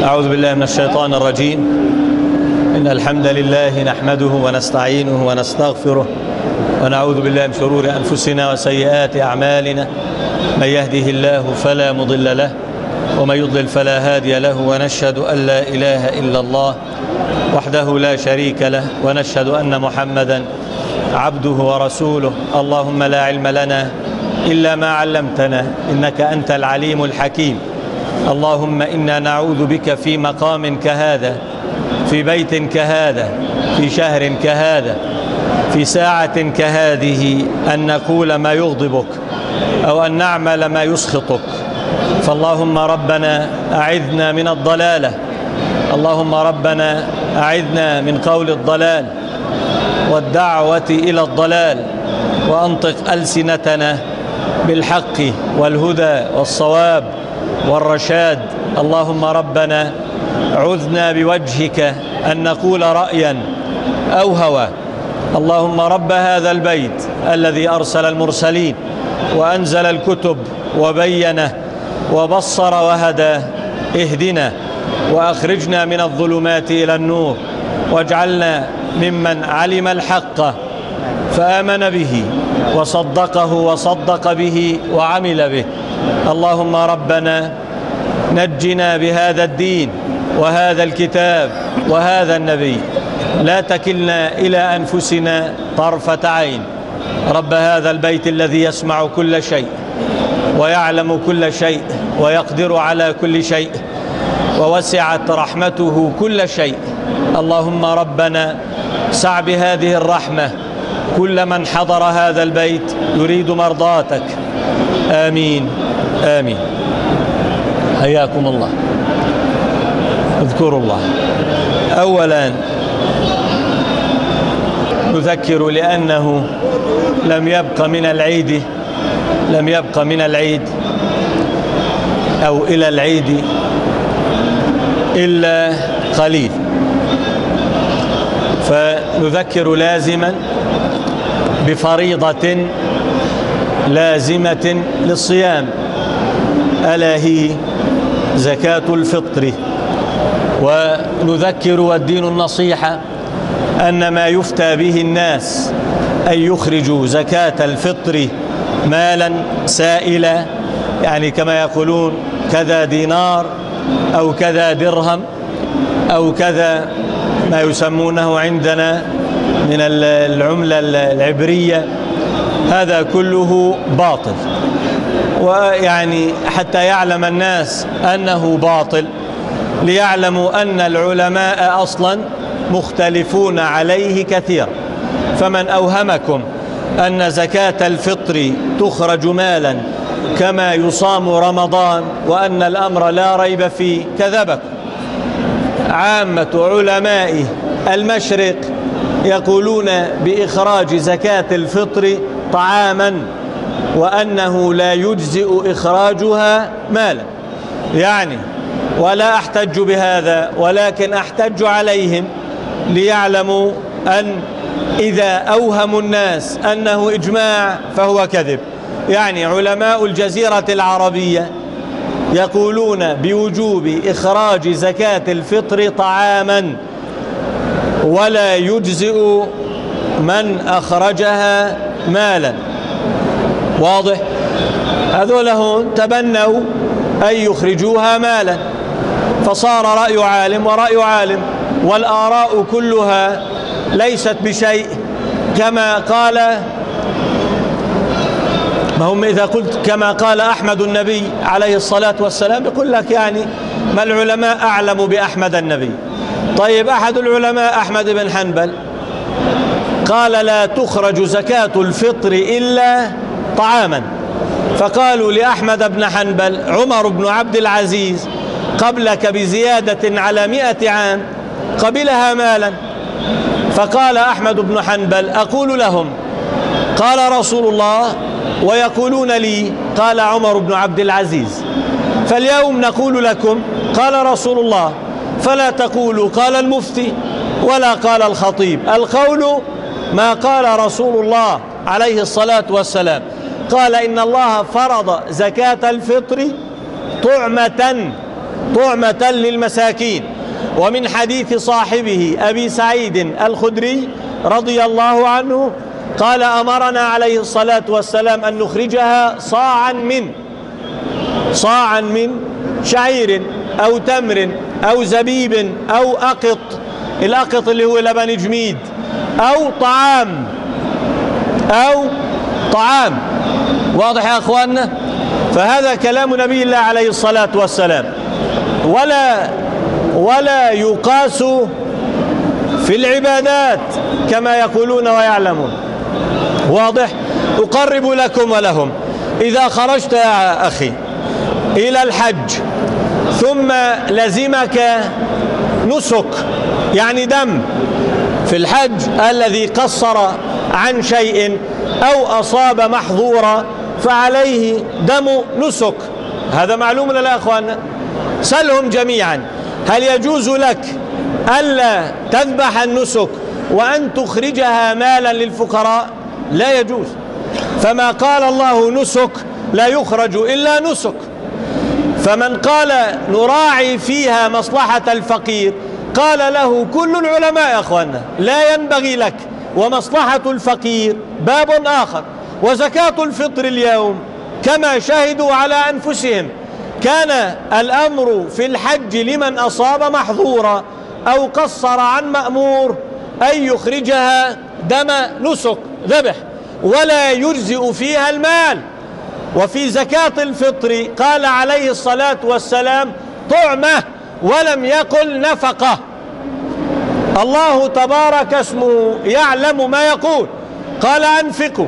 أعوذ بالله من الشيطان الرجيم. إن الحمد لله نحمده ونستعينه ونستغفره ونعوذ بالله من شرور أنفسنا وسيئات أعمالنا. من يهده الله فلا مضل له ومن يضلل فلا هادي له، ونشهد أن لا إله إلا الله وحده لا شريك له، ونشهد أن محمدا عبده ورسوله. اللهم لا علم لنا إلا ما علمتنا إنك أنت العليم الحكيم. اللهم إنا نعوذ بك في مقام كهذا، في بيت كهذا، في شهر كهذا، في ساعة كهذه، أن نقول ما يغضبك أو أن نعمل ما يسخطك. فاللهم ربنا أعذنا من الضلالة، اللهم ربنا أعذنا من قول الضلال والدعوة إلى الضلال، وأنطق ألسنتنا بالحق والهدى والصواب والرشاد. اللهم ربنا عذنا بوجهك أن نقول رأيا أو هوى. اللهم رب هذا البيت الذي أرسل المرسلين وأنزل الكتب وبينه وبصر وهدى، اهدنا وأخرجنا من الظلمات إلى النور، واجعلنا ممن علم الحق فآمن به وصدقه وصدق به وعمل به. اللهم ربنا نجنا بهذا الدين وهذا الكتاب وهذا النبي، لا تكلنا إلى أنفسنا طرفة عين. رب هذا البيت الذي يسمع كل شيء ويعلم كل شيء ويقدر على كل شيء ووسعت رحمته كل شيء، اللهم ربنا سع بهذه الرحمة كل من حضر هذا البيت يريد مرضاتك. آمين آمين. حياكم الله. اذكروا الله. أولا نذكر لأنه لم يبق من العيد أو إلى العيد إلا قليل، فنذكر لازما بفريضة لازمة للصيام، ألا هي زكاة الفطر. ونذكر والدين النصيحة أن ما يفتى به الناس أن يخرجوا زكاة الفطر مالا سائلا، يعني كما يقولون كذا دينار أو كذا درهم أو كذا ما يسمونه عندنا من العملة العبرية، هذا كله باطل. ويعني حتى يعلم الناس أنه باطل، ليعلموا أن العلماء أصلا مختلفون عليه كثيرا. فمن أوهمكم أن زكاة الفطر تخرج مالا كما يصام رمضان وأن الأمر لا ريب فيه كذبكم. عامة علماء المشرق يقولون بإخراج زكاة الفطر طعاما، وأنه لا يجزئ إخراجها مالا. يعني ولا أحتج بهذا، ولكن أحتج عليهم ليعلموا أن إذا أوهموا الناس أنه إجماع فهو كذب. يعني علماء الجزيرة العربية يقولون بوجوب إخراج زكاة الفطر طعاما، ولا يجزئ من أخرجها مالا. واضح؟ هذول هون تبنوا أن يخرجوها مالا، فصار رأي عالم ورأي عالم، والآراء كلها ليست بشيء. كما قال، ما هم إذا قلت كما قال أحمد النبي عليه الصلاة والسلام يقول لك يعني ما العلماء أعلم بأحمد النبي. طيب أحد العلماء أحمد بن حنبل قال لا تخرج زكاة الفطر إلا طعاما، فقالوا لأحمد بن حنبل عمر بن عبد العزيز قبلك بزيادة على 100 عام قبلها مالا. فقال أحمد بن حنبل أقول لهم قال رسول الله ويقولون لي قال عمر بن عبد العزيز، فاليوم نقول لكم قال رسول الله، فلا تقولوا قال المفتي ولا قال الخطيب. القول ما قال رسول الله عليه الصلاة والسلام، قال إن الله فرض زكاة الفطر طعمة طعمة للمساكين. ومن حديث صاحبه أبي سعيد الخدري رضي الله عنه قال أمرنا عليه الصلاة والسلام أن نخرجها صاعا من شعير أو تمر أو زبيب أو أقط، الأقط اللي هو لبن جميد، أو طعام. واضح يا أخواننا؟ فهذا كلام نبي الله عليه الصلاة والسلام، ولا يقاس في العبادات كما يقولون ويعلمون. واضح؟ أقرب لكم ولهم. إذا خرجت يا أخي إلى الحج ثم لزمك نسك، يعني دم في الحج، الذي قصر عن شيء أو أصاب محظورا فعليه دم نسك. هذا معلوم ولا لا أخواننا؟ سلهم جميعا، هل يجوز لك ألا تذبح النسك وأن تخرجها مالا للفقراء؟ لا يجوز. فما قال الله نسك لا يخرج إلا نسك. فمن قال نراعي فيها مصلحة الفقير قال له كل العلماء يا أخوانا لا ينبغي لك، ومصلحة الفقير باب آخر. وزكاة الفطر اليوم كما شهدوا على أنفسهم كان الأمر في الحج لمن أصاب محظورا أو قصر عن مأمور أن يخرجها دم نسك ذبح، ولا يجزئ فيها المال. وفي زكاة الفطر قال عليه الصلاة والسلام طعمة ولم يقل نفقة. الله تبارك اسمه يعلم ما يقول، قال أنفقوا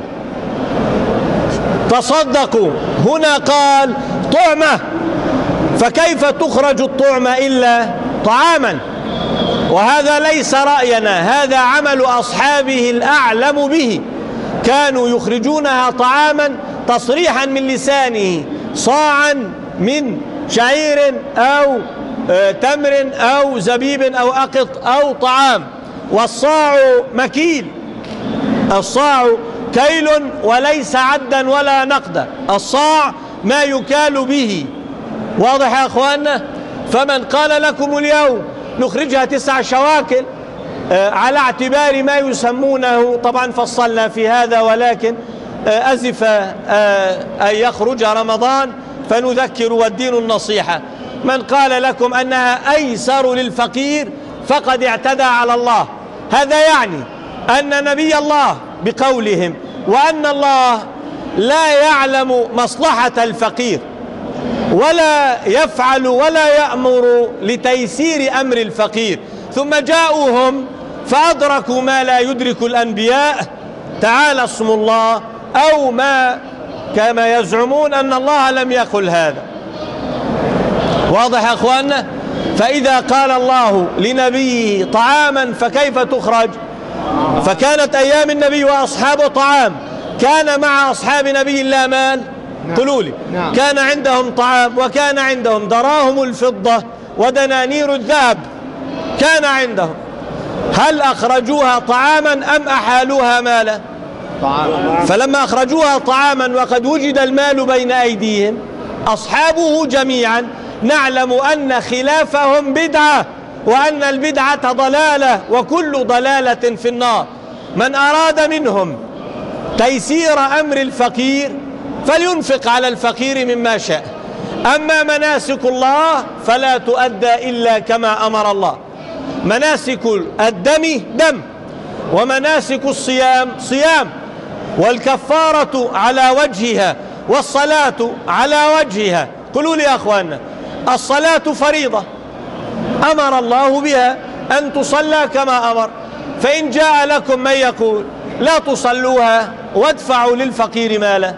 تصدقوا، هنا قال طعمة، فكيف تخرج الطعمة إلا طعاما؟ وهذا ليس رأينا، هذا عمل أصحابه الأعلم به، كانوا يخرجونها طعاما تصريحا من لسانه، صاعا من شعير أو تمر أو زبيب أو أقط أو طعام. والصاع مكيل، الصاع كيل وليس عدا ولا نقدا، الصاع ما يكال به. واضح يا أخواننا؟ فمن قال لكم اليوم نخرجها 9 شواكل على اعتبار ما يسمونه، طبعا فصلنا في هذا، ولكن أزف أن يخرج رمضان فنذكر والدين النصيحة. من قال لكم أنها أيسر للفقير فقد اعتدى على الله. هذا يعني أن نبي الله بقولهم وأن الله لا يعلم مصلحة الفقير ولا يفعل ولا يأمر لتيسير أمر الفقير، ثم جاءوا هم فأدركوا ما لا يدرك الأنبياء تعالى اسم الله، أو ما كما يزعمون أن الله لم يقل هذا. واضح يا أخواننا؟ فإذا قال الله لنبيه طعاما فكيف تخرج؟ فكانت أيام النبي وأصحابه طعام، كان مع أصحاب نبي الله مال؟ قولوا لي. كان عندهم طعام، وكان عندهم دراهم الفضة ودنانير الذهب، كان عندهم. هل أخرجوها طعاما أم أحالوها مالا؟ فلما أخرجوها طعاما وقد وجد المال بين أيديهم أصحابه جميعا نعلم أن خلافهم بدعة، وأن البدعة ضلالة، وكل ضلالة في النار. من أراد منهم تيسير أمر الفقير فلينفق على الفقير مما شاء. أما مناسك الله فلا تؤدى إلا كما أمر الله. مناسك الدم دم، ومناسك الصيام صيام، والكفارة على وجهها، والصلاة على وجهها. قولوا لي يا أخواننا، الصلاة فريضة أمر الله بها أن تصلى كما أمر، فإن جاء لكم من يقول لا تصلوها وادفعوا للفقير مالا،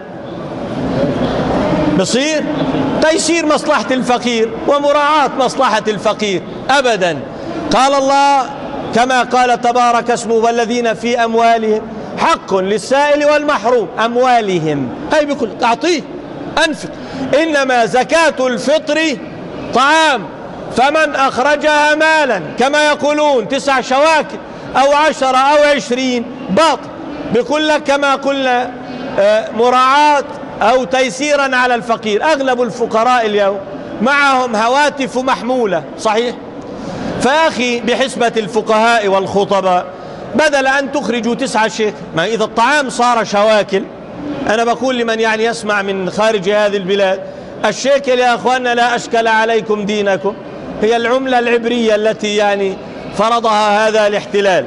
بصير تيسير مصلحة الفقير ومراعاة مصلحة الفقير أبدا. قال الله كما قال تبارك اسمه والذين في أموالهم حق للسائل والمحروم، أموالهم هاي بكل أعطيه أنفق. إنما زكاة الفطر طعام، فمن أخرجها مالا كما يقولون 9 شواكل أو 10 أو 20 باطل. بيقول لك كما قلنا مراعاة أو تيسيرا على الفقير. أغلب الفقراء اليوم معهم هواتف محمولة، صحيح؟ فيا أخي بحسبة الفقهاء والخطباء بدل أن تخرجوا 9 شيكل، ما إذا الطعام صار شواكل، أنا بقول لمن يعني يسمع من خارج هذه البلاد، الشيكل يا أخواننا لا أشكل عليكم دينكم، هي العملة العبرية التي يعني فرضها هذا الاحتلال.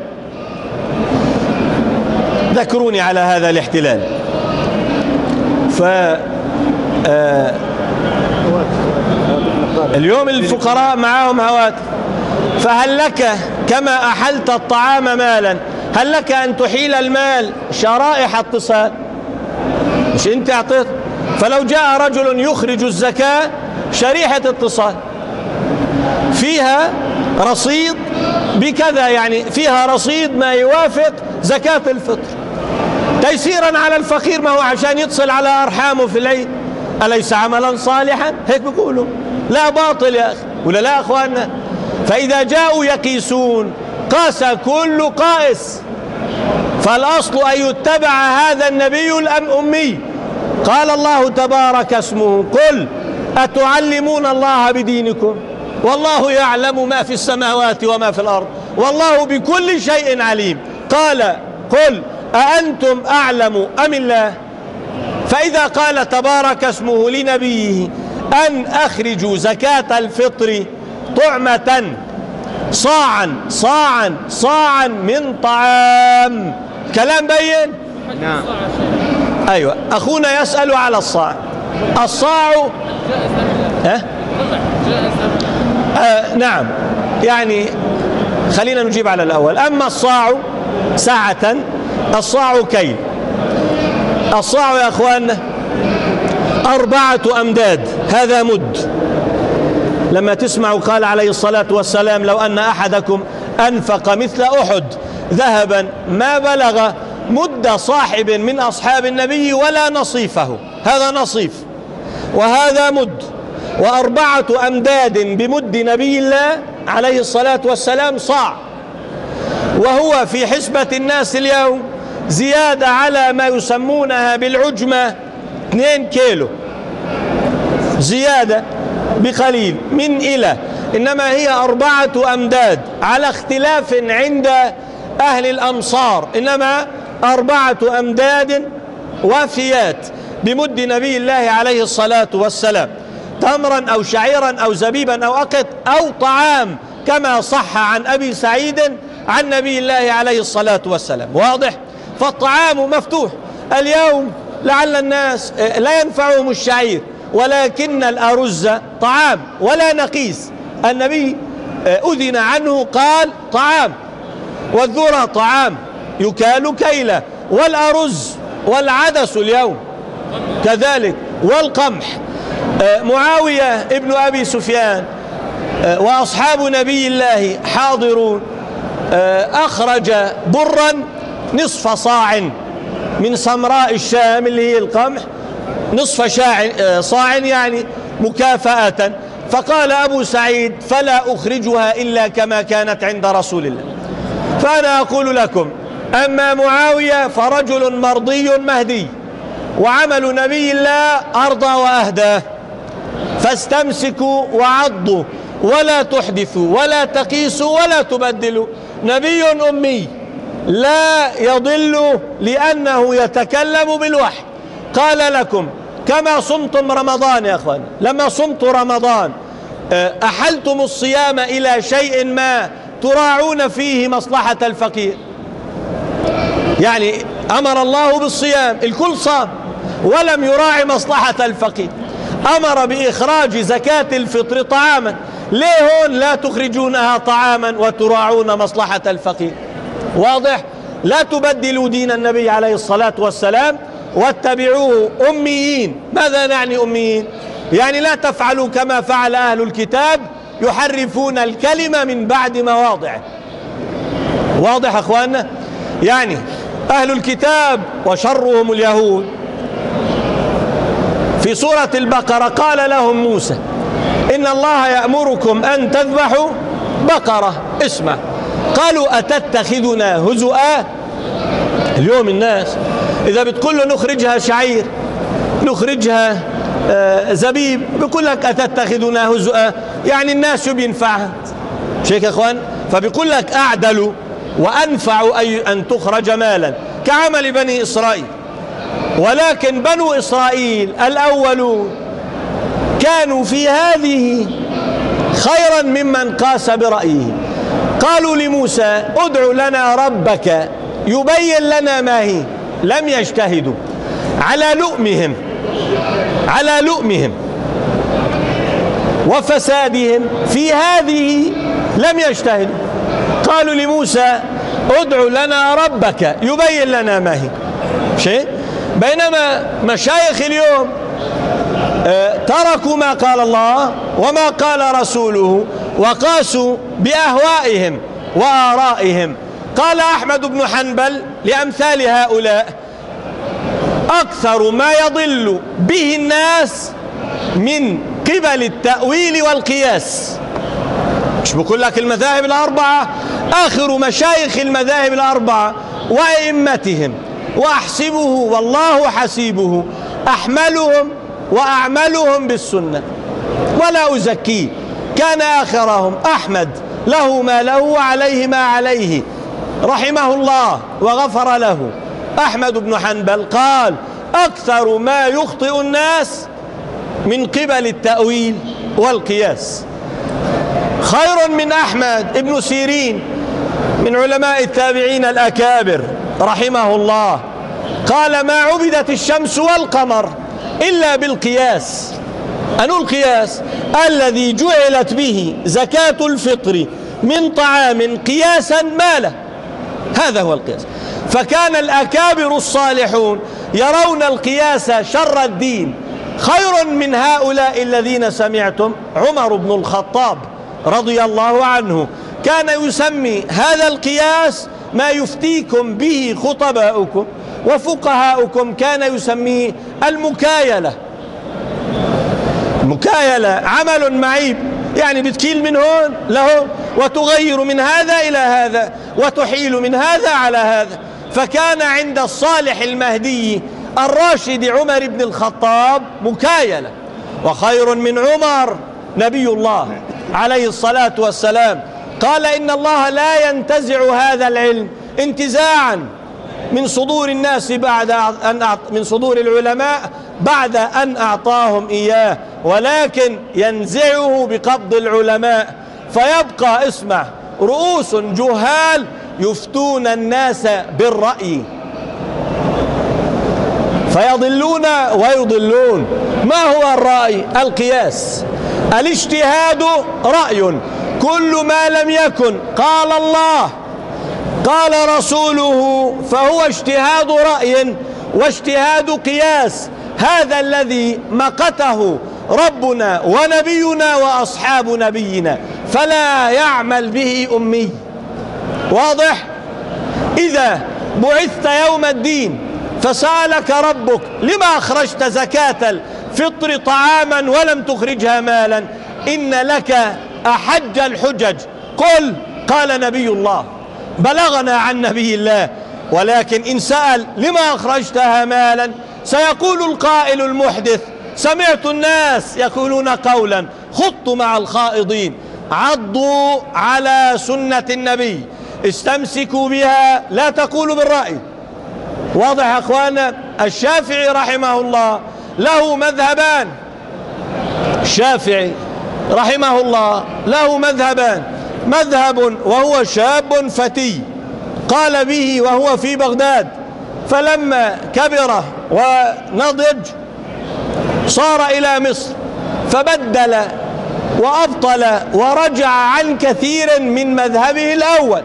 ذكروني على هذا الاحتلال. اليوم الفقراء معهم هواتف، فهل لك كما أحلت الطعام مالا هل لك أن تحيل المال شرائح اتصال؟ مش أنت أعطيت؟ فلو جاء رجل يخرج الزكاة شريحة اتصال فيها رصيد بكذا، يعني فيها رصيد ما يوافق زكاة الفطر تيسيرا على الفقير، ما هو عشان يتصل على أرحامه في العيد، أليس عملا صالحا؟ هيك بيقولوا. لا باطل يا أخي ولا لا أخواننا؟ فإذا جاءوا يقيسون قاس كل قائس، فالأصل أن يتبع هذا النبي الأمي. قال الله تبارك اسمه: قل أتعلمون الله بدينكم والله يعلم ما في السماوات وما في الأرض والله بكل شيء عليم. قال: قل أأنتم أعلم أم الله؟ فإذا قال تبارك اسمه لنبيه أن أخرجوا زكاة الفطر طعمة صاعا من طعام، كلام بين؟ نعم. أيوة، أخونا يسأل على الصاع. الصاع نعم، يعني خلينا نجيب على الأول. أما الصاع ساعة، الصاع كيل. الصاع يا أخواننا 4 أمداد، هذا مد. لما تسمعوا قال عليه الصلاة والسلام: لو أن أحدكم أنفق مثل أحد ذهبا ما بلغ مد صاحب من أصحاب النبي ولا نصيفه. هذا نصيف وهذا مد، و4 أمداد بمد نبي الله عليه الصلاة والسلام صاع، وهو في حسبة الناس اليوم زيادة على ما يسمونها بالعجمة 2 كيلو، زيادة بقليل من إلى، إنما هي 4 أمداد على اختلاف عند أهل الأمصار، إنما 4 أمداد وافيات بمد نبي الله عليه الصلاة والسلام، تمرا أو شعيرا أو زبيبا أو أقط أو طعام، كما صح عن أبي سعيد عن نبي الله عليه الصلاة والسلام. واضح؟ فالطعام مفتوح اليوم. لعل الناس لا ينفعهم الشعير، ولكن الأرز طعام ولا نقيس. النبي أذن عنه قال طعام، والذرة طعام يكال كيلة، والأرز والعدس اليوم كذلك، والقمح. معاوية ابن أبي سفيان وأصحاب نبي الله حاضرون، أخرج برا نصف صاع من سمراء الشام اللي هي القمح، نصف صاع يعني مكافأة. فقال أبو سعيد: فلا أخرجها إلا كما كانت عند رسول الله. فأنا أقول لكم: أما معاوية فرجل مرضي مهدي، وعمل نبي الله أرضى وأهدى، فاستمسكوا وعضوا ولا تحدثوا ولا تقيسوا ولا تبدلوا. نبي أمي لا يضل لأنه يتكلم بالوحي. قال لكم: كما صمتم رمضان يا أخوان، لما صمتوا رمضان أحلتم الصيام إلى شيء ما تراعون فيه مصلحة الفقير، يعني أمر الله بالصيام، الكل صام ولم يراعي مصلحة الفقير، أمر بإخراج زكاة الفطر طعاما. ليه هون لا تخرجونها طعاما وتراعون مصلحة الفقير؟ واضح؟ لا تبدلوا دين النبي عليه الصلاة والسلام واتبعوه أميين. ماذا نعني أميين؟ يعني لا تفعلوا كما فعل أهل الكتاب، يحرفون الكلمة من بعد مواضعه. واضح أخواننا؟ يعني أهل الكتاب وشرهم اليهود. في سورة البقرة قال لهم موسى: إن الله يأمركم أن تذبحوا بقرة. اسمع، قالوا: أتتخذنا هزؤا؟ اليوم الناس إذا بتقول له نخرجها شعير، نخرجها زبيب بيقول لك أتتخذنا هزؤا، يعني الناس شو بينفعها؟ شيك يا اخوان. فبيقول لك أعدل وأنفع أي أن تخرج مالا كعمل بني إسرائيل. ولكن بنو إسرائيل الأولون كانوا في هذه خيرا ممن قاس برأيه. قالوا لموسى ادع لنا ربك يبين لنا ما هي، لم يجتهدوا على لؤمهم وفسادهم في هذه، لم يجتهدوا. قالوا لموسى ادع لنا ربك يبين لنا ما هي شيء. بينما مشايخ اليوم تركوا ما قال الله وما قال رسوله وقاسوا بأهوائهم وآرائهم. قال أحمد بن حنبل لأمثال هؤلاء أكثر ما يضل به الناس من قبل التأويل والقياس. مش بقول لك المذاهب الأربعة، آخر مشايخ المذاهب الأربعة وأئمتهم وأحسبه والله حسيبه أحملهم وأعملهم بالسنة ولا أزكيه، كان آخرهم أحمد له ما له وعليه ما عليه رحمه الله وغفر له. أحمد بن حنبل قال أكثر ما يخطئ الناس من قبل التأويل والقياس. خير من أحمد ابن سيرين من علماء التابعين الأكابر رحمه الله قال ما عبدت الشمس والقمر إلا بالقياس. أنو القياس؟ الذي جعلت به زكاة الفطر من طعام قياسا ما له، هذا هو القياس. فكان الأكابر الصالحون يرون القياس شر الدين. خير من هؤلاء الذين سمعتم عمر بن الخطاب رضي الله عنه كان يسمي هذا القياس ما يفتيكم به خطباؤكم وفقهاؤكم، كان يسميه المكايلة. مكايلة عمل معيب، يعني بتكيل من هون لهون وتغير من هذا إلى هذا وتحيل من هذا على هذا. فكان عند الصالح المهدي الراشد عمر بن الخطاب مكايلة. وخير من عمر نبي الله عليه الصلاة والسلام قال إن الله لا ينتزع هذا العلم انتزاعا من صدور الناس من صدور العلماء بعد أن أعطاهم إياه، ولكن ينزعه بقبض العلماء فيبقى اسمع رؤوس جهال يفتون الناس بالرأي فيضلون ويضلون. ما هو الرأي؟ القياس. الاجتهاد رأي، كل ما لم يكن قال الله قال رسوله فهو اجتهاد رأي واجتهاد قياس. هذا الذي مقته ربنا ونبينا وأصحاب نبينا، فلا يعمل به أمي. واضح؟ إذا بعثت يوم الدين فسألك ربك لما أخرجت زكاة الفطر طعاما ولم تخرجها مالا، إن لك أحج الحجج. قل قال نبي الله بلغنا عن نبي الله. ولكن إن سأل لما أخرجتها مالا سيقول القائل المحدث سمعت الناس يقولون قولا خضت مع الخائضين. عضوا على سنة النبي، استمسكوا بها، لا تقولوا بالرأي. واضح يا أخوانا؟ الشافعي رحمه الله له مذهبان. الشافعي رحمه الله له مذهبان، مذهب وهو شاب فتي قال به وهو في بغداد، فلما كبر ونضج صار إلى مصر فبدل وأبطل ورجع عن كثير من مذهبه الأول.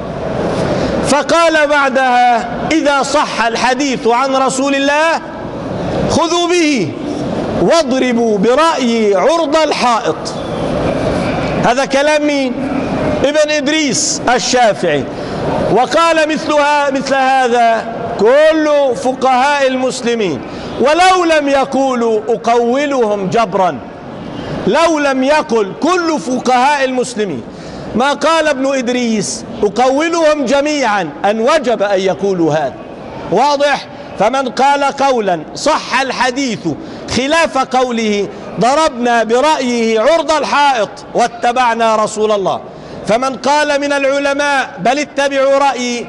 فقال بعدها إذا صح الحديث عن رسول الله خذوا به واضربوا برأيي عرض الحائط. هذا كلام مين؟ ابن إدريس الشافعي. وقال مثل هذا كل فقهاء المسلمين، ولو لم يقولوا أقولهم جبرا، لو لم يقل كل فقهاء المسلمين ما قال ابن إدريس أقولهم جميعا أن وجب أن يقولوا هذا. واضح؟ فمن قال قولا صح الحديث خلاف قوله ضربنا برأيه عرض الحائط واتبعنا رسول الله. فمن قال من العلماء بل اتبعوا رأيي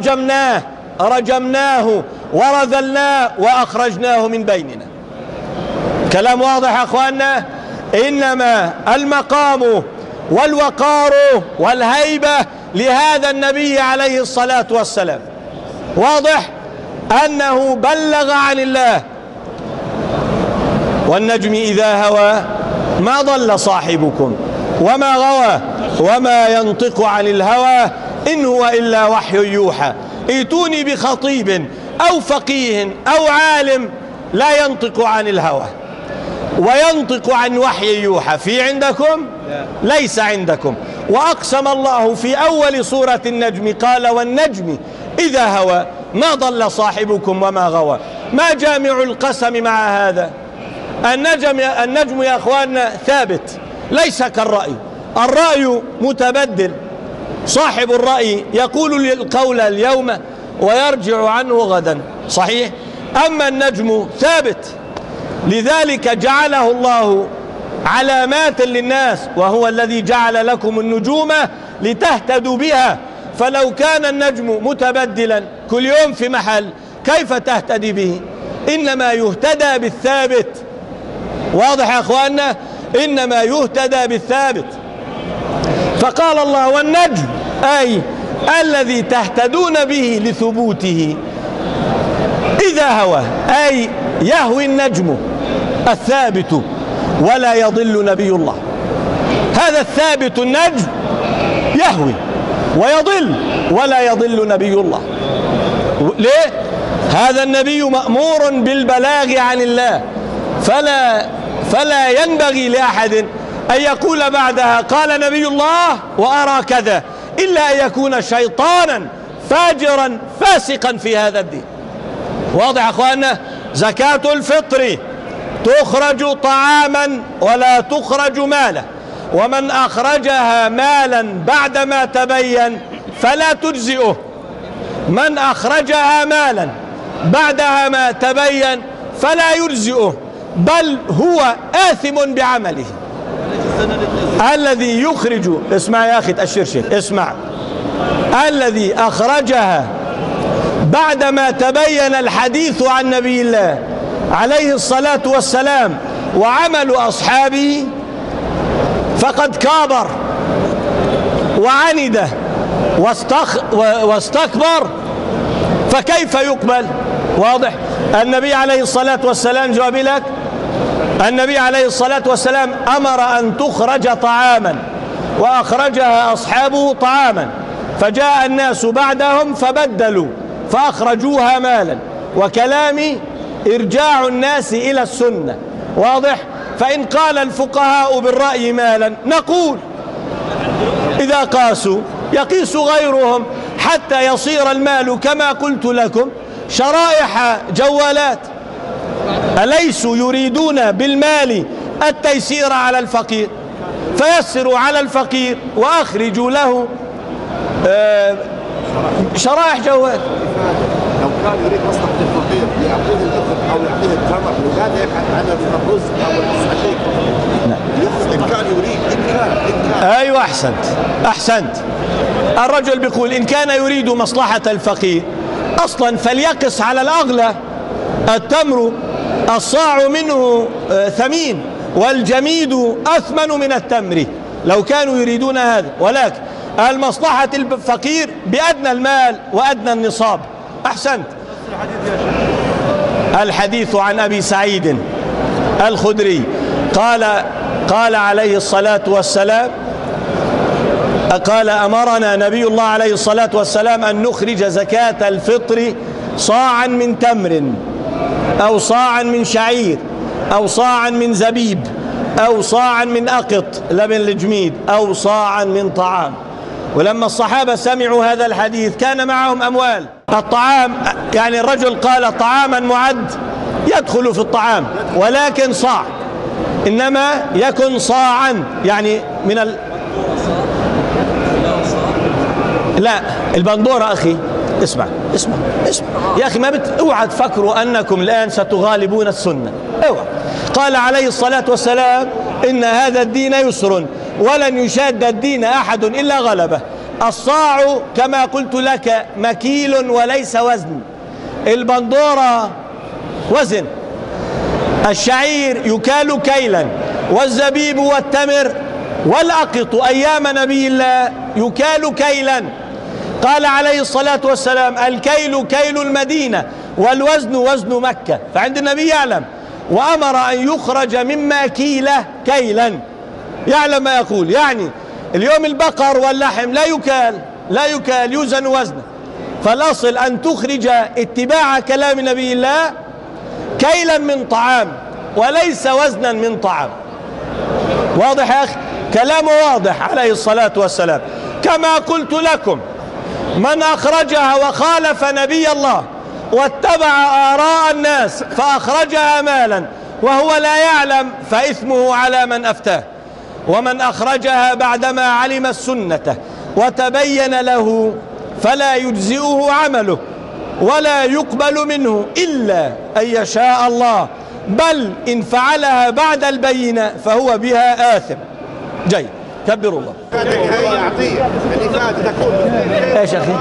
رجمناه ورذلناه وأخرجناه من بيننا. كلام واضح يا أخواننا. إنما المقام والوقار والهيبة لهذا النبي عليه الصلاة والسلام. واضح أنه بلغ عن الله. والنجم إذا هوى ما ضل صاحبكم وما غوى وما ينطق عن الهوى إن هو إلا وحي يوحى. ائتوني بخطيب أو فقيه أو عالم لا ينطق عن الهوى وينطق عن وحي يوحى. في عندكم؟ ليس عندكم. وأقسم الله في أول سورة النجم قال والنجم إذا هوى ما ضل صاحبكم وما غوى. ما جامع القسم مع هذا؟ النجم يا أخواننا ثابت ليس كالرأي. الرأي متبدل، صاحب الرأي يقول القول اليوم ويرجع عنه غدا، صحيح؟ أما النجم ثابت، لذلك جعله الله علامات للناس، وهو الذي جعل لكم النجوم لتهتدوا بها. فلو كان النجم متبدلا كل يوم في محل كيف تهتدي به؟ إنما يهتدى بالثابت. واضح يا أخواننا؟ إنما يهتدى بالثابت. فقال الله والنجم أي الذي تهتدون به لثبوته إذا هوى، أي يهوي النجم الثابت ولا يضل نبي الله. هذا الثابت النجم يهوي ويضل ولا يضل نبي الله. ليه؟ هذا النبي مأمور بالبلاغ عن الله، فلا ينبغي لأحد أن يقول بعدها قال نبي الله وأرى كذا، إلا أن يكون شيطانا فاجرا فاسقا في هذا الدين. واضح أخواننا؟ زكاة الفطر تخرج طعاما ولا تخرج مالا، ومن أخرجها مالا بعدما تبين فلا تجزئه. من أخرجها مالا بعدها ما تبين فلا يجزئه، بل هو آثم بعمله. الذي يخرج، اسمع يا أخي الشرشف، اسمع، الذي أخرجها بعدما تبين الحديث عن نبي الله عليه الصلاة والسلام وعمل أصحابه فقد كابر وعند واستكبر، فكيف يقبل؟ واضح؟ النبي عليه الصلاة والسلام جواب لك، النبي عليه الصلاة والسلام أمر أن تخرج طعاما وأخرجها أصحابه طعاما، فجاء الناس بعدهم فبدلوا فأخرجوها مالا. وكلامي إرجاع الناس إلى السنة. واضح؟ فإن قال الفقهاء بالرأي مالا نقول إذا قاسوا يقيس غيرهم حتى يصير المال كما قلت لكم شرائح جوالات. أليسوا يريدون بالمال التيسير على الفقير؟ فيسروا على الفقير وأخرجوا له شرائح جوال. لو كان يريد مصلحة الفقير يعطيه الأخذ أو يعطيه التمر، لماذا يبحث عن الرز أو الشيء؟ إن كان يريد، إن كان أيوة، أحسنت. الرجل بيقول إن كان يريد مصلحة الفقير أصلا فليقص على الأغلى. التمر الصاع منه ثمين والجميد أثمن من التمر لو كانوا يريدون هذا، ولكن المصلحة الفقير بأدنى المال وأدنى النصاب. أحسنت. الحديث عن أبي سعيد الخدري قال عليه الصلاة والسلام، قال أمرنا نبي الله عليه الصلاة والسلام أن نخرج زكاة الفطر صاعا من تمر أو صاعا من شعير أو صاعا من زبيب أو صاعا من أقط لبن الجميد أو صاعا من طعام. ولما الصحابة سمعوا هذا الحديث كان معهم أموال. الطعام يعني الرجل قال طعاما معد يدخل في الطعام، ولكن صاع، إنما يكن صاعا يعني من لا البندورة. أخي اسمع يا أخي، ما اوعى تفكروا أنكم الآن ستغالبون السنة. اوعى. قال عليه الصلاة والسلام إن هذا الدين يسر ولن يشاد الدين أحد إلا غلبه. الصاع كما قلت لك مكيل وليس وزن. البندورة وزن، الشعير يكال كيلا، والزبيب والتمر والأقط أيام نبي الله يكال كيلا. قال عليه الصلاة والسلام الكيل كيل المدينة والوزن وزن مكة. فعند النبي يعلم، وأمر أن يخرج مما كيله كيلا، يعلم ما يقول. يعني اليوم البقر واللحم لا يكال يوزن وزنه. فالأصل أن تخرج اتباع كلام نبي الله كيلا من طعام وليس وزنا من طعام. واضح يا أخي؟ كلامه واضح عليه الصلاة والسلام. كما قلت لكم من أخرجها وخالف نبي الله واتبع آراء الناس فأخرجها مالا وهو لا يعلم فإثمه على من أفتاه، ومن أخرجها بعدما علم السنة وتبين له فلا يجزئه عمله ولا يقبل منه إلا أن يشاء الله، بل إن فعلها بعد البينة فهو بها آثم. جيد، كبروا الله. هي عطية الإفادة تكون ايش أخي؟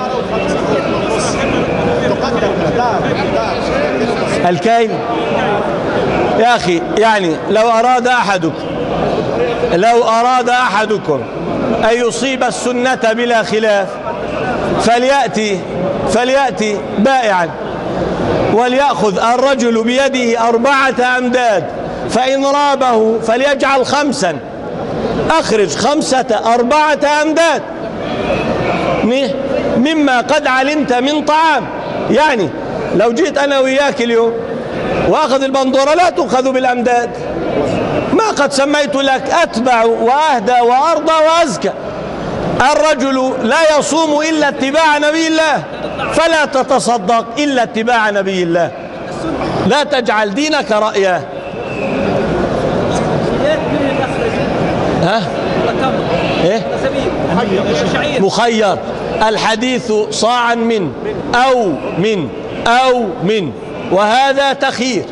تقدر مقدار الكيل يا أخي. يعني لو أراد أحدكم أن يصيب السنة بلا خلاف فليأتي بائعا وليأخذ الرجل بيده 4 أمداد، فإن رابه فليجعل 5، أخرج 4 أمداد مما قد علمت من طعام. يعني لو جيت أنا وياك اليوم وأخذ البندورة لا تؤخذ بالأمداد، ما قد سميت لك أتبع وأهدى وأرضى وأزكى. الرجل لا يصوم إلا اتباع نبي الله، فلا تتصدق إلا اتباع نبي الله. لا تجعل دينك رأيه. ها؟ إيه؟ مخير. الحديث صاعا من أو من وهذا تخيير.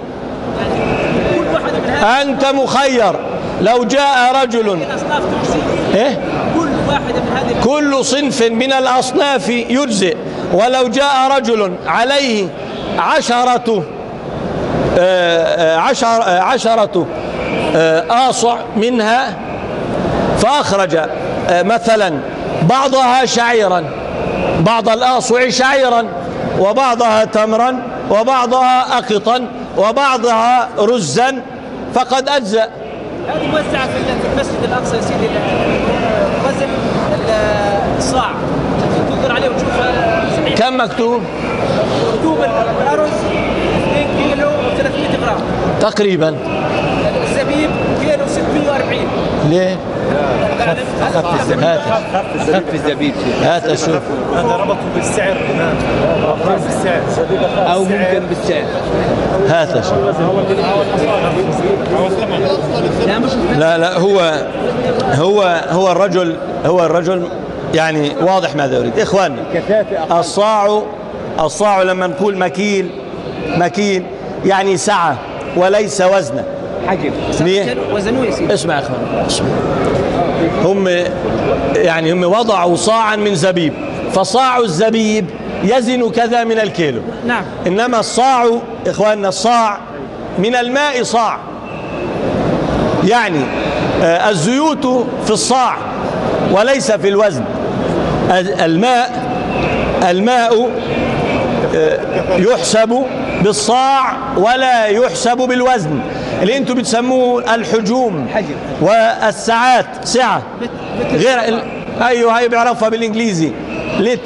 أنت مخير. لو جاء رجل إيه؟ كل صنف من الأصناف يجزئ، ولو جاء رجل عليه 10 آصع منها فأخرج مثلا بعضها شعيرا، بعض الآصع شعيرا، وبعضها تمرا، وبعضها أقطا، وبعضها رزا، فقد أجزأ. هذه موزعة في المسجد الأقصى يا سيدي، وزن الصاع تنظر عليه وتشوف صحيح. كم مكتوب؟ مكتوب الأرز 2 كيلو و300 غرام تقريبا. الزبيب كيلو 640. ليه؟ خف الزبيب. هات أشوف. هذا ربطوا بالسعر هناك، بالسعر أو ممكن بالسعر. هات أشوف. لا هو الرجل يعني واضح ماذا يريد. إخواني، الصاع لما نقول مكيل يعني سعة وليس وزنه، حجم وزنه يا سيدي. اسمع يا اخوان، هم وضعوا صاعا من زبيب، فصاع الزبيب يزن كذا من الكيلو. نعم. انما الصاع اخواننا، الصاع من الماء صاع، يعني الزيوت في الصاع وليس في الوزن. الماء يحسب بالصاع ولا يحسب بالوزن، اللي انتم بتسموه الحجوم والساعات سعة غير. ايوه هي بيعرفها بالانجليزي لتر.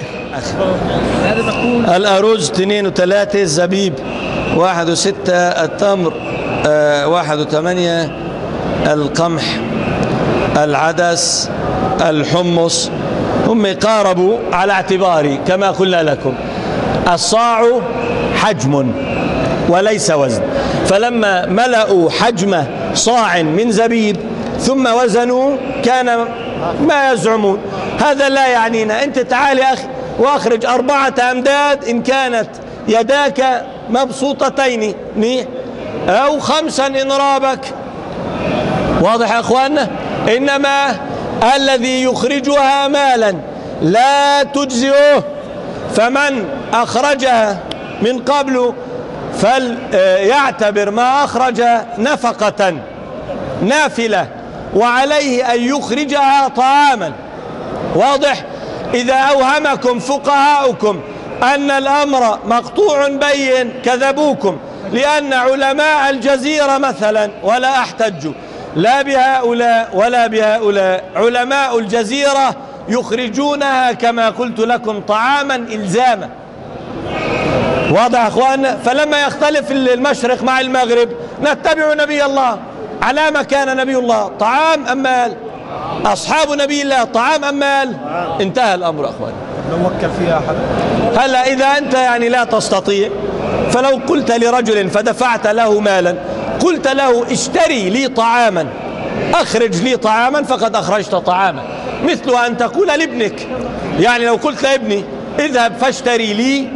الارز 2 و3، الزبيب 1 و6، التمر 1 و8، القمح، العدس، الحمص. هم قاربوا على اعتباري كما قلنا لكم. الصاع حجم وليس وزن، فلما ملأوا حجم صاع من زبيب ثم وزنوا كان ما يزعمون. هذا لا يعنينا. انت تعال يا أخي واخرج 4 أمداد إن كانت يداك مبسوطتين أو 5 إن رابك. واضح يا أخواننا؟ إنما الذي يخرجها مالا لا تجزئه، فمن أخرجها من قبل فليعتبر ما أخرج نفقة نافلة، وعليه أن يخرجها طعاما. واضح؟ إذا أوهمكم فقهاؤكم أن الأمر مقطوع بين كذبوكم، لأن علماء الجزيرة مثلا، ولا أحتج لا بهؤلاء ولا بهؤلاء، علماء الجزيرة يخرجونها كما قلت لكم طعاما إلزاما. واضح يا أخواننا؟ فلما يختلف المشرق مع المغرب نتبع نبي الله. على ما كان نبي الله طعام أم مال؟ أصحاب نبي الله طعام أم مال؟ انتهى الأمر أخواننا. نوكل فيها أحد. هلا إذا أنت يعني لا تستطيع، فلو قلت لرجل فدفعت له مالا، قلت له اشتري لي طعاما، أخرج لي طعاما، فقد أخرجت طعاما. مثل أن تقول لابنك، يعني لو قلت لابني اذهب فاشتري لي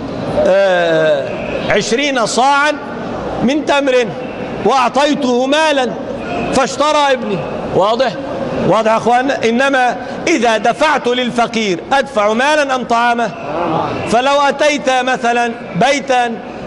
20 صاعا من تمر، وأعطيته مالا فاشترى ابني. واضح؟ واضح يا أخواننا؟ إنما إذا دفعت للفقير أدفع مالا أم طعامه؟ فلو أتيت مثلا بيتا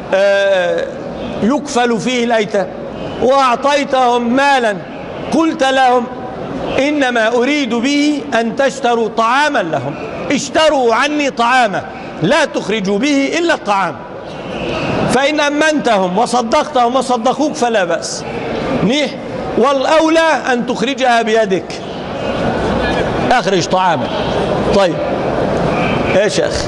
يكفل فيه الأيتام وأعطيتهم مالا، قلت لهم إنما أريد به أن تشتروا طعاما لهم، اشتروا عني طعاما، لا تخرجوا به إلا الطعام. فإن أمنتهم وصدقتهم وصدقوك فلا بأس، والأولى أن تخرجها بيدك، أخرج طعاما. طيب يا شيخ،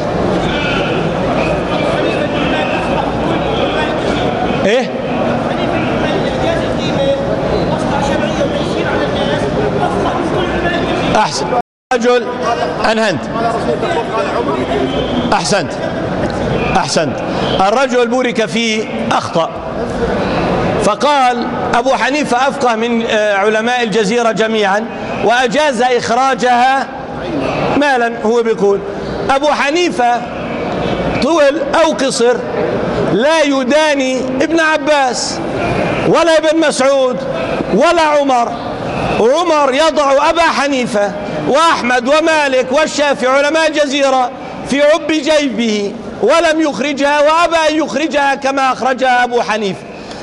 إيه؟ أحسن رجل، أنهنت، أحسنت. الرجل بورك فيه أخطأ، فقال أبو حنيفة أفقه من علماء الجزيرة جميعا وأجاز إخراجها مالا. هو بيقول أبو حنيفة طول أو قصر لا يداني ابن عباس ولا ابن مسعود ولا عمر. عمر يضع أبا حنيفة وأحمد ومالك والشافعي علماء الجزيرة في عب جيبه ولم يخرجها، وأبى أن يخرجها كما أخرجها أبو حنيفة.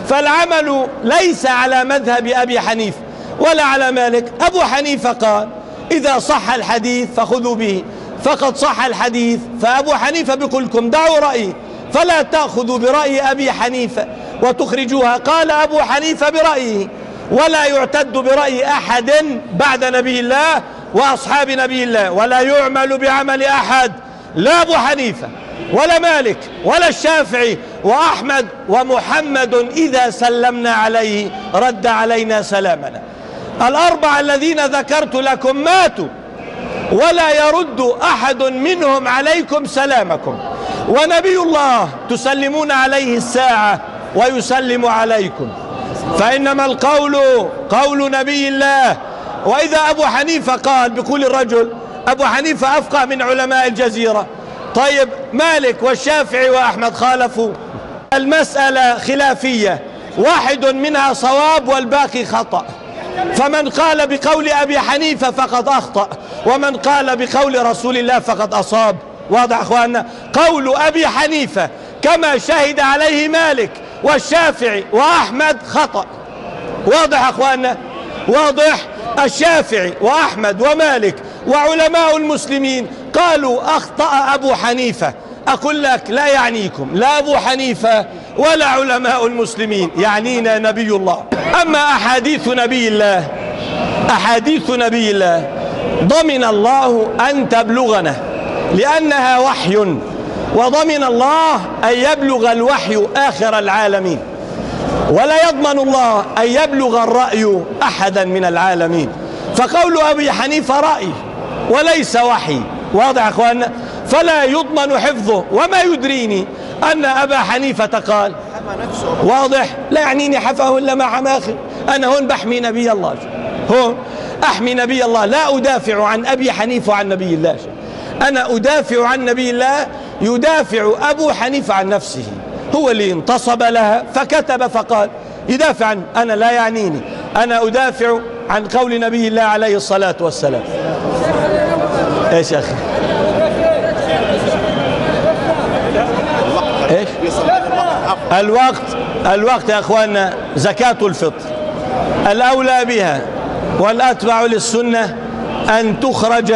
فالعمل ليس على مذهب أبي حنيفة ولا على مالك. أبو حنيفة قال إذا صح الحديث فخذوا به، فقد صح الحديث. فأبو حنيفة بيقول لكم دعوا رأيي فلا تأخذوا برأي أبي حنيفة وتخرجوها. قال أبو حنيفة برأيه، ولا يعتد برأي أحد بعد نبي الله وأصحاب نبي الله، ولا يعمل بعمل أحد، لا أبو حنيفة ولا مالك ولا الشافعي وأحمد ومحمد إذا سلمنا عليه رد علينا سلامنا. الأربعة الذين ذكرت لكم ماتوا ولا يرد أحد منهم عليكم سلامكم، ونبي الله تسلمون عليه الساعة ويسلم عليكم، فإنما القول قول نبي الله. وإذا أبو حنيفة قال، بيقول الرجل أبو حنيفة أفقه من علماء الجزيرة، طيب مالك والشافعي وأحمد خالفوا، المسألة خلافية، واحد منها صواب والباقي خطأ، فمن قال بقول أبي حنيفة فقد أخطأ، ومن قال بقول رسول الله فقد أصاب. واضح أخواننا؟ قول أبي حنيفة كما شهد عليه مالك والشافعي وأحمد خطأ. واضح أخواننا؟ واضح؟ الشافعي وأحمد ومالك وعلماء المسلمين قالوا أخطأ أبو حنيفة. أقول لك لا يعنيكم لا أبو حنيفة ولا علماء المسلمين، يعنينا نبي الله. أما أحاديث نبي الله، أحاديث نبي الله ضمن الله أن تبلغنا لأنها وحي، وضمن الله أن يبلغ الوحي آخر العالمين، ولا يضمن الله أن يبلغ الرأي أحدا من العالمين. فقول أبي حنيفة رأي وليس وحي. واضح أخواننا؟ فلا يضمن حفظه. وما يدريني أن أبا حنيفة قال. واضح؟ لا يعنيني حفظه إلا مع ماخر. أنا هون بحمي نبي الله، هون أحمي نبي الله، لا أدافع عن أبي حنيفة وعن نبي الله. أنا أدافع عن نبي الله، يدافع أبو حنيفة عن نفسه. هو اللي انتصب لها فكتب فقال يدافع عنه. أنا لا يعنيني، أنا أدافع عن قول نبي الله عليه الصلاة والسلام. إيش يا أخي؟ إيش؟ الوقت يا أخواننا زكاة الفطر الأولى بها والأتبع للسنة أن تخرج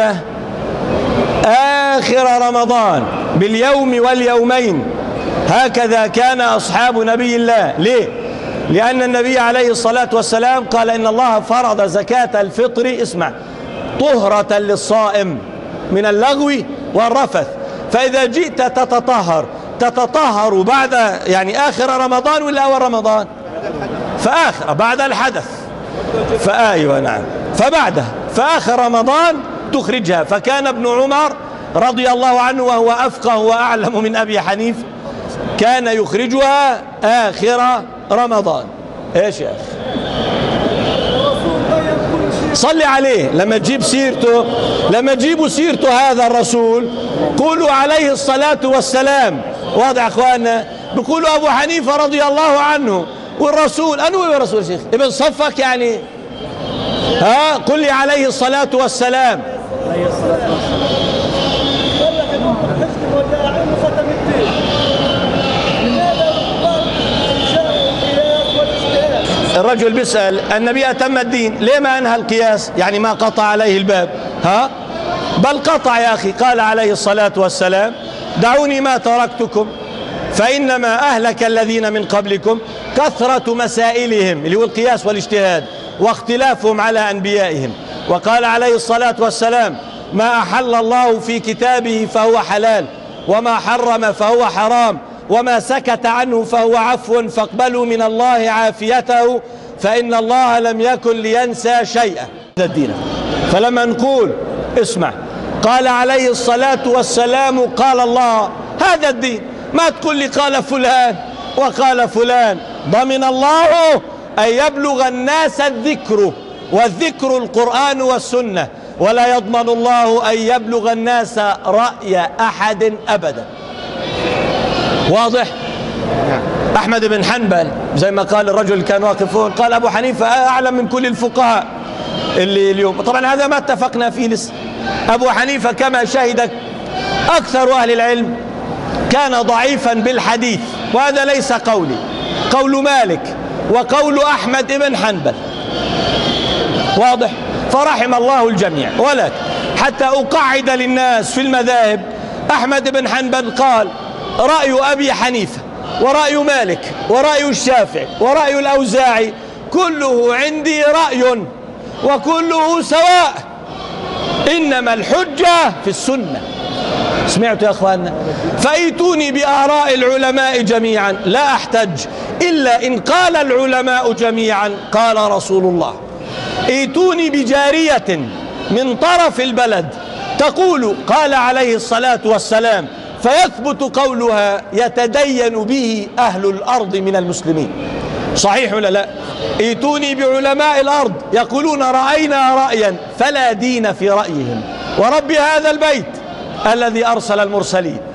آخر رمضان باليوم واليومين، هكذا كان أصحاب نبي الله. ليه؟ لأن النبي عليه الصلاة والسلام قال إن الله فرض زكاة الفطر، اسمع، طهرة للصائم من اللغو والرفث. فإذا جئت تتطهر بعد يعني آخر رمضان ولا أول رمضان؟ فآخر بعد الحدث، فأيوة نعم، فبعده فآخر رمضان تخرجها. فكان ابن عمر رضي الله عنه وهو أفقه وأعلم من أبي حنيفة كان يخرجها آخر رمضان. إيش يا أخي؟ صلي عليه. لما تجيب سيرته، لما تجيبوا سيرته هذا الرسول قولوا عليه الصلاة والسلام. واضح أخواننا؟ بيقولوا أبو حنيفة رضي الله عنه والرسول، أنو الرسول شيخ ابن صفك يعني، ها قل لي عليه الصلاة والسلام. الرجل بيسأل النبي أتم الدين ليه ما أنهى القياس؟ يعني ما قطع عليه الباب، ها بل قطع يا أخي. قال عليه الصلاة والسلام دعوني ما تركتكم فإنما أهلك الذين من قبلكم كثرة مسائلهم، اللي هو القياس والاجتهاد، واختلافهم على أنبيائهم. وقال عليه الصلاة والسلام ما أحل الله في كتابه فهو حلال، وما حرم فهو حرام، وما سكت عنه فهو عفو، فاقبلوا من الله عافيته فإن الله لم يكن لينسى شيئا. الدين. فلما نقول اسمع قال عليه الصلاة والسلام قال الله، هذا الدين. ما تقول لي قال فلان وقال فلان. ضمن الله أن يبلغ الناس الذكر، والذكر القرآن والسنة، ولا يضمن الله أن يبلغ الناس رأي أحد أبدا. واضح؟ أحمد بن حنبل زي ما قال الرجل اللي كان واقفون، قال أبو حنيفة أعلم من كل الفقهاء اللي اليوم. طبعا هذا ما اتفقنا فيه لسه. أبو حنيفة كما شهد أكثر أهل العلم كان ضعيفا بالحديث، وهذا ليس قولي، قول مالك وقول أحمد بن حنبل. واضح؟ فرحم الله الجميع. ولكن حتى أقعد للناس في المذاهب، أحمد بن حنبل قال رأي أبي حنيفة ورأي مالك ورأي الشافعي ورأي الأوزاعي كله عندي رأي وكله سواء، إنما الحجة في السنة. سمعتوا يا أخواننا؟ فأيتوني بآراء العلماء جميعا لا أحتج إلا إن قال العلماء جميعا قال رسول الله. أيتوني بجارية من طرف البلد تقول قال عليه الصلاة والسلام فيثبت قولها يتدين به أهل الأرض من المسلمين. صحيح ولا لا؟ ائتوني بعلماء الأرض يقولون رأينا رأيا فلا دين في رأيهم، ورب هذا البيت الذي أرسل المرسلين